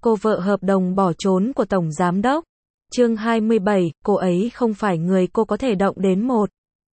cô vợ hợp đồng bỏ trốn của Tổng Giám Đốc. Chương 27, cô ấy không phải người cô có thể động đến một.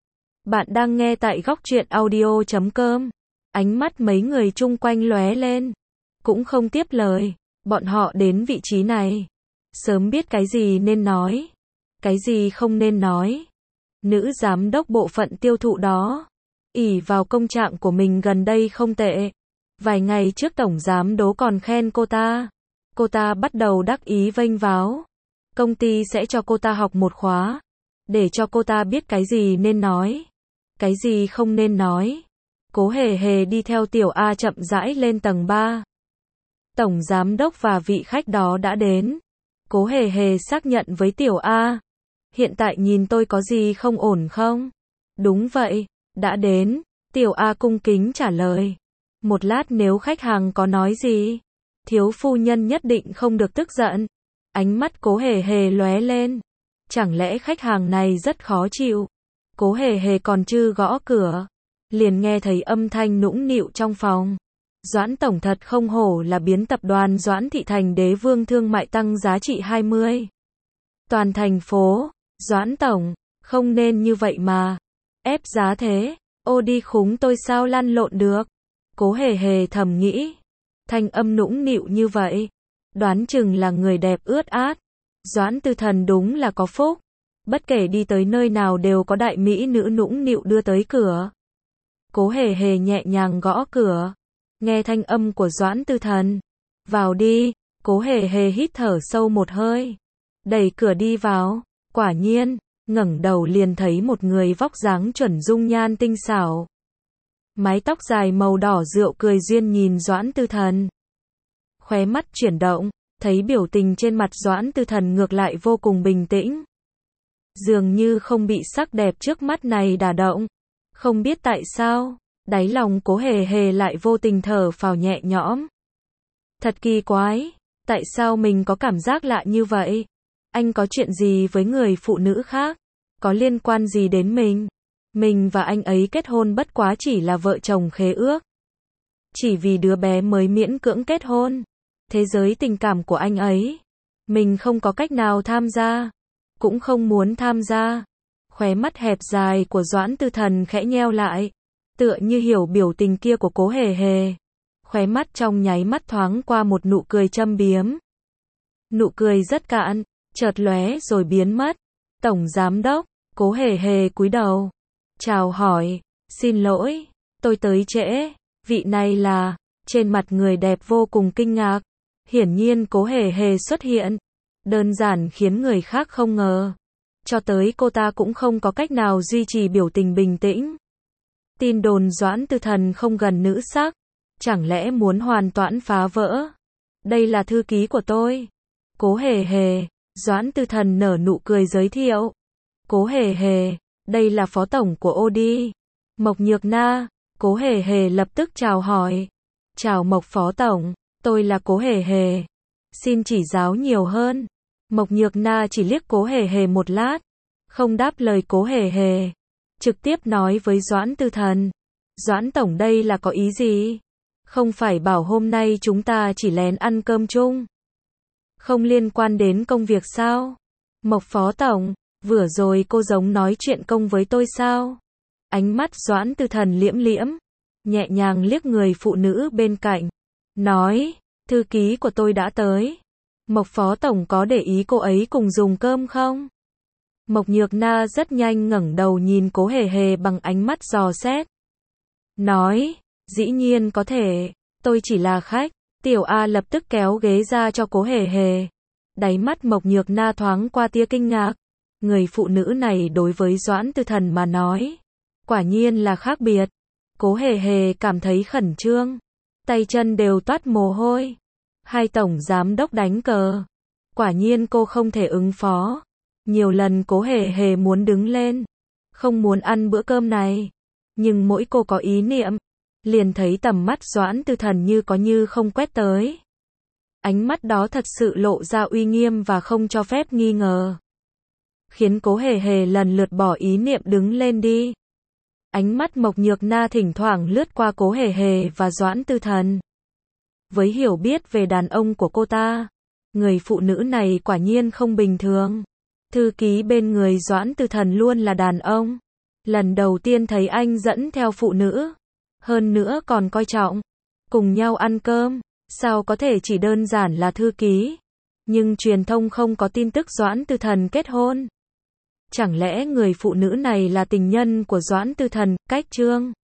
Bạn đang nghe tại góc truyện audio.com. Ánh mắt mấy người chung quanh lóe lên. Cũng không tiếp lời. Bọn họ đến vị trí này. Sớm biết cái gì nên nói. Cái gì không nên nói. Nữ giám đốc bộ phận tiêu thụ đó. Ỷ vào công trạng của mình gần đây không tệ. Vài ngày trước Tổng Giám đốc còn khen cô ta. Cô ta bắt đầu đắc ý vênh váo. Công ty sẽ cho cô ta học một khóa. Để cho cô ta biết cái gì nên nói. Cái gì không nên nói. Cố Hề Hề đi theo Tiểu A chậm rãi lên tầng 3. Tổng Giám đốc và vị khách đó đã đến. Cố Hề Hề xác nhận với Tiểu A. Hiện tại nhìn tôi có gì không ổn không? Đúng vậy, đã đến. Tiểu A cung kính trả lời. Một lát nếu khách hàng có nói gì, thiếu phu nhân nhất định không được tức giận. Ánh mắt Cố Hề Hề lóe lên. Chẳng lẽ khách hàng này rất khó chịu? Cố Hề Hề còn chưa gõ cửa, liền nghe thấy âm thanh nũng nịu trong phòng. Doãn tổng thật không hổ là biến tập đoàn Doãn Thị thành đế vương thương mại tăng giá trị 20. Toàn thành phố, Doãn tổng, không nên như vậy mà. Ép giá thế, ô đi khúng tôi sao lăn lộn được. Cố Hề Hề thầm nghĩ. Thanh âm nũng nịu như vậy. Đoán chừng là người đẹp ướt át. Doãn Tư Thần đúng là có phúc. Bất kể đi tới nơi nào đều có đại mỹ nữ nũng nịu đưa tới cửa. Cố Hề Hề nhẹ nhàng gõ cửa. Nghe thanh âm của Doãn Tư Thần. Vào đi. Cố Hề Hề hít thở sâu một hơi. Đẩy cửa đi vào. Quả nhiên, ngẩng đầu liền thấy một người vóc dáng chuẩn dung nhan tinh xảo. Mái tóc dài màu đỏ rượu cười duyên nhìn Doãn Tư Thần. Khóe mắt chuyển động, thấy biểu tình trên mặt Doãn Tư Thần ngược lại vô cùng bình tĩnh. Dường như không bị sắc đẹp trước mắt này đả động. Không biết tại sao, đáy lòng Cố Hề Hề lại vô tình thở phào nhẹ nhõm. Thật kỳ quái, tại sao mình có cảm giác lạ như vậy? Anh có chuyện gì với người phụ nữ khác? Có liên quan gì đến mình? Mình và anh ấy kết hôn bất quá chỉ là vợ chồng khế ước. Chỉ vì đứa bé mới miễn cưỡng kết hôn. Thế giới tình cảm của anh ấy, mình không có cách nào tham gia, cũng không muốn tham gia. Khóe mắt hẹp dài của Doãn Tư Thần khẽ nheo lại, tựa như hiểu biểu tình kia của Cố Hề Hề. Khóe mắt trong nháy mắt thoáng qua một nụ cười châm biếm. Nụ cười rất cạn, chợt lóe rồi biến mất. Tổng Giám Đốc, Cố Hề Hề cúi đầu. Chào hỏi, xin lỗi, tôi tới trễ, vị này là, trên mặt người đẹp vô cùng kinh ngạc. Hiển nhiên Cố Hề Hề xuất hiện, đơn giản khiến người khác không ngờ. Cho tới cô ta cũng không có cách nào duy trì biểu tình bình tĩnh. Tin đồn Doãn Tư Thần không gần nữ sắc, chẳng lẽ muốn hoàn toàn phá vỡ? Đây là thư ký của tôi. Cố Hề Hề, Doãn Tư Thần nở nụ cười giới thiệu. Cố Hề Hề, đây là phó tổng của Odi. Mộc Nhược Na. Cố Hề Hề lập tức chào hỏi. Chào Mộc phó tổng, tôi là Cố Hề Hề. Xin chỉ giáo nhiều hơn. Mộc Nhược Na chỉ liếc Cố Hề Hề một lát, không đáp lời Cố Hề Hề. Trực tiếp nói với Doãn Tư Thần. Doãn tổng đây là có ý gì? Không phải bảo hôm nay chúng ta chỉ lén ăn cơm chung? Không liên quan đến công việc sao? Mộc phó tổng, vừa rồi cô giống nói chuyện công với tôi sao? Ánh mắt Doãn Tư Thần liễm liễm, nhẹ nhàng liếc người phụ nữ bên cạnh. Nói, thư ký của tôi đã tới. Mộc phó tổng có để ý cô ấy cùng dùng cơm không? Mộc Nhược Na rất nhanh ngẩng đầu nhìn Cố Hề Hề bằng ánh mắt dò xét. Nói, dĩ nhiên có thể, tôi chỉ là khách. Tiểu A lập tức kéo ghế ra cho Cố Hề Hề. Đáy mắt Mộc Nhược Na thoáng qua tia kinh ngạc. Người phụ nữ này đối với Doãn Tư Thần mà nói, quả nhiên là khác biệt. Cố Hề Hề cảm thấy khẩn trương, tay chân đều toát mồ hôi. Hai tổng giám đốc đánh cờ, quả nhiên cô không thể ứng phó. Nhiều lần Cố Hề Hề muốn đứng lên, không muốn ăn bữa cơm này, nhưng mỗi cô có ý niệm, liền thấy tầm mắt Doãn Tư Thần như có như không quét tới. Ánh mắt đó thật sự lộ ra uy nghiêm và không cho phép nghi ngờ, khiến Cố Hề Hề lần lượt bỏ ý niệm đứng lên đi. Ánh mắt Mộc Nhược Na thỉnh thoảng lướt qua Cố Hề Hề và Doãn Tư Thần. Với hiểu biết về đàn ông của cô ta, Người phụ nữ này quả nhiên không bình thường. Thư ký bên người Doãn Tư Thần luôn là đàn ông. Lần đầu tiên thấy anh dẫn theo phụ nữ. Hơn nữa còn coi trọng. Cùng nhau ăn cơm. Sao có thể chỉ đơn giản là thư ký. Nhưng truyền thông không có tin tức Doãn Tư Thần kết hôn. Chẳng lẽ người phụ nữ này là tình nhân của Doãn Tư Thần, cách Trương